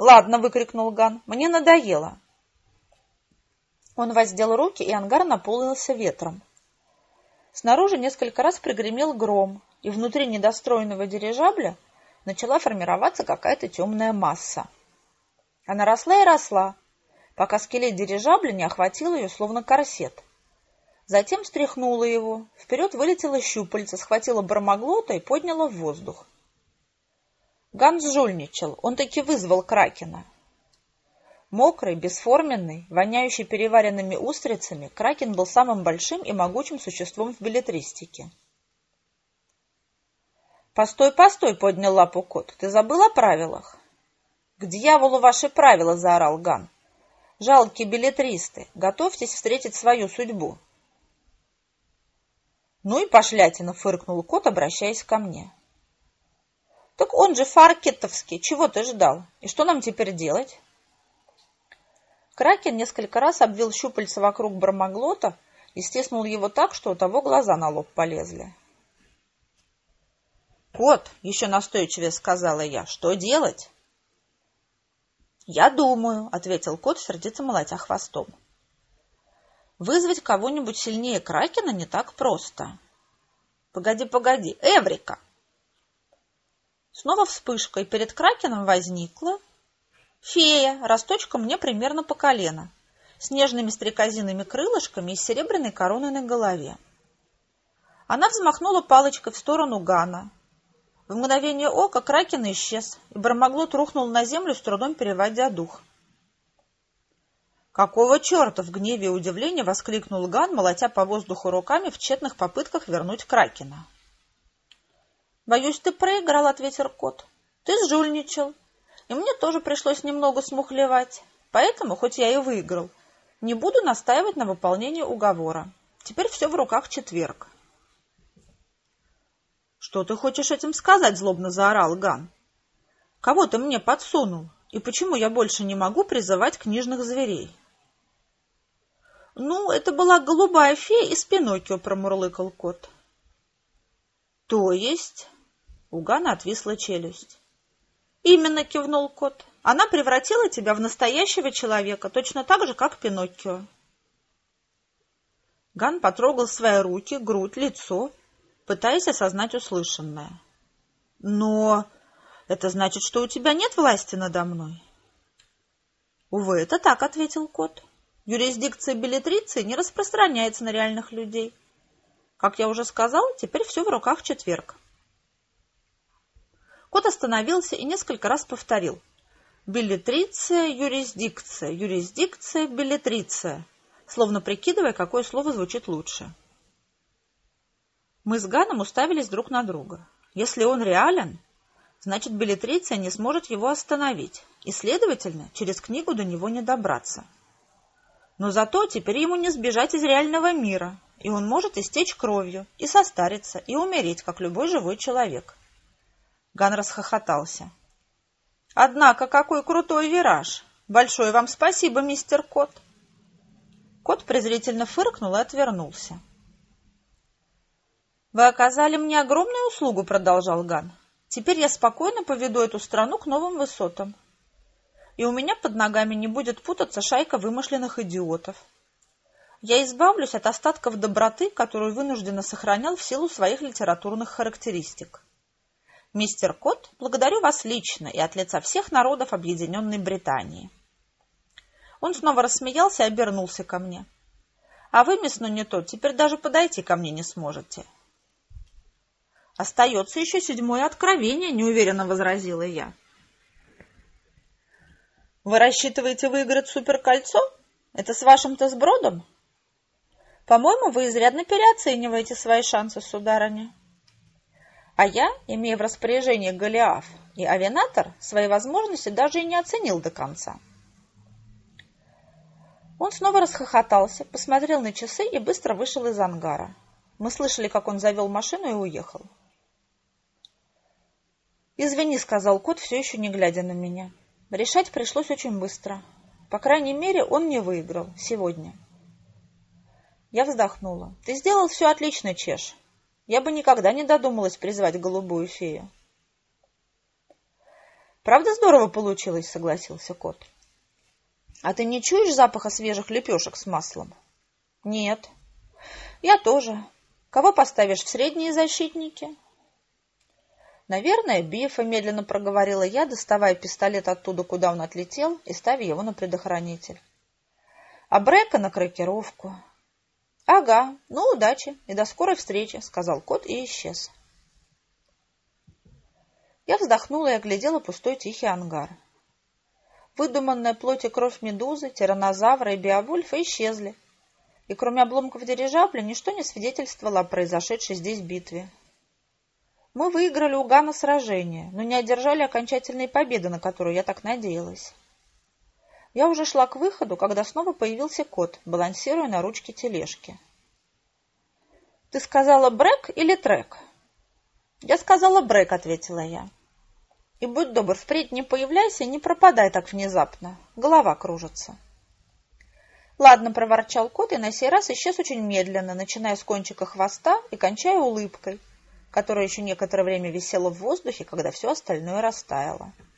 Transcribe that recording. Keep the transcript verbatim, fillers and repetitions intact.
«Ладно», — выкрикнул Ган, — «мне надоело». Он воздел руки, и ангар наполнился ветром. Снаружи несколько раз прогремел гром, и внутри недостроенного дирижабля начала формироваться какая-то темная масса. Она росла и росла, пока скелет дирижабля не охватил ее, словно корсет. Затем стряхнула его, вперед вылетела щупальце, схватила Бармаглота и подняла в воздух. Ган жульничал, он таки вызвал кракена. Мокрый, бесформенный, воняющий переваренными устрицами, кракен был самым большим и могучим существом в беллетристике. «Постой, постой!» — поднял лапу кот. «Ты забыл о правилах?» «К дьяволу ваши правила!» — заорал Ган. «Жалкие беллетристы, готовьтесь встретить свою судьбу!» «Ну и пошлятина!» — фыркнул кот, обращаясь ко мне. «Так он же фаркеттовский! Чего ты ждал? И что нам теперь делать?» Кракен несколько раз обвил щупальца вокруг Бармаглота и стиснул его так, что у того глаза на лоб полезли. «Кот!» — еще настойчивее сказала я. «Что делать?» «Я думаю», — ответил кот, сердито молотя хвостом. «Вызвать кого-нибудь сильнее кракена не так просто». «Погоди, погоди! Эврика!» Снова вспышка, и перед кракеном возникла фея, росточком мне примерно по колено, с нежными стрекозиными крылышками и с серебряной короной на голове. Она взмахнула палочкой в сторону Гана. В мгновение ока кракен исчез, и Бармаглот рухнул на землю, с трудом переводя дух. «Какого черта?» — в гневе и удивлении воскликнул Ган, молотя по воздуху руками в тщетных попытках вернуть кракена. «Боюсь, ты проиграл», — ответил кот. «Ты сжульничал, и мне тоже пришлось немного смухлевать. Поэтому, хоть я и выиграл, не буду настаивать на выполнении уговора. Теперь все в руках четверг». «Что ты хочешь этим сказать?» — злобно заорал Ган. «Кого ты мне подсунул? И почему я больше не могу призывать книжных зверей?» «Ну, это была голубая фея из Пиноккио», — промурлыкал кот. «То есть?» — у Гана отвисла челюсть. «Именно», — кивнул кот. «Она превратила тебя в настоящего человека, точно так же, как Пиноккио». Ган потрогал свои руки, грудь, лицо, пытаясь осознать услышанное. «Но это значит, что у тебя нет власти надо мной?» «Увы, это так», — ответил кот. «Юрисдикция беллетриции не распространяется на реальных людей. Как я уже сказал, теперь все в руках четверг». Кот остановился и несколько раз повторил: «Беллетриция, юрисдикция, юрисдикция, беллетриция», словно прикидывая, какое слово звучит лучше. Мы с Ганом уставились друг на друга. Если он реален, значит, беллетриция не сможет его остановить, и, следовательно, через книгу до него не добраться. Но зато теперь ему не сбежать из реального мира, и он может истечь кровью, и состариться, и умереть, как любой живой человек. Ган расхохотался. «Однако, какой крутой вираж! Большое вам спасибо, мистер Кот!» Кот презрительно фыркнул и отвернулся. «Вы оказали мне огромную услугу», — продолжал Ган. «Теперь я спокойно поведу эту страну к новым высотам. И у меня под ногами не будет путаться шайка вымышленных идиотов. Я избавлюсь от остатков доброты, которую вынужденно сохранял в силу своих литературных характеристик. Мистер Кот, благодарю вас лично и от лица всех народов Объединенной Британии». Он снова рассмеялся и обернулся ко мне. «А вы, мисс Нунито, теперь даже подойти ко мне не сможете». «Остается еще седьмое откровение», — неуверенно возразила я. «Вы рассчитываете выиграть суперкольцо? Это с вашим-то сбродом? По-моему, вы изрядно переоцениваете свои шансы, сударыня. А я, имея в распоряжении Голиаф и Авенатор, свои возможности даже и не оценил до конца». Он снова расхохотался, посмотрел на часы и быстро вышел из ангара. Мы слышали, как он завел машину и уехал. «Извини», — сказал кот, все еще не глядя на меня. «Решать пришлось очень быстро. По крайней мере, он не выиграл сегодня». Я вздохнула. «Ты сделал все отлично, Чеш. Я бы никогда не додумалась призвать голубую фею». Правда здорово получилось, согласился кот. А ты не чуешь запаха свежих лепешек с маслом? Нет. Я тоже. Кого поставишь в средние защитники? Наверное, Бифа, медленно проговорила я, доставая пистолет оттуда, куда он отлетел, и ставя его на предохранитель. А Брека на крокировку. Ага, ну удачи и до скорой встречи, сказал кот и исчез. Я вздохнула и оглядела пустой тихий ангар. Выдуманная плоть и кровь медузы, тираннозавра и беовульфа исчезли, и кроме обломков дирижабля ничто не свидетельствовало о произошедшей здесь битве. Мы выиграли у Гана сражение, но не одержали окончательной победы, на которую я так надеялась. Я уже шла к выходу, когда снова появился кот, балансируя на ручке тележки. — Ты сказала Брек или Трек? — Я сказала Брек, — ответила я. — И будь добр, впредь не появляйся и не пропадай так внезапно. Голова кружится. — Ладно, — проворчал кот, и на сей раз исчез очень медленно, начиная с кончика хвоста и кончая улыбкой, которая еще некоторое время висела в воздухе, когда все остальное растаяло.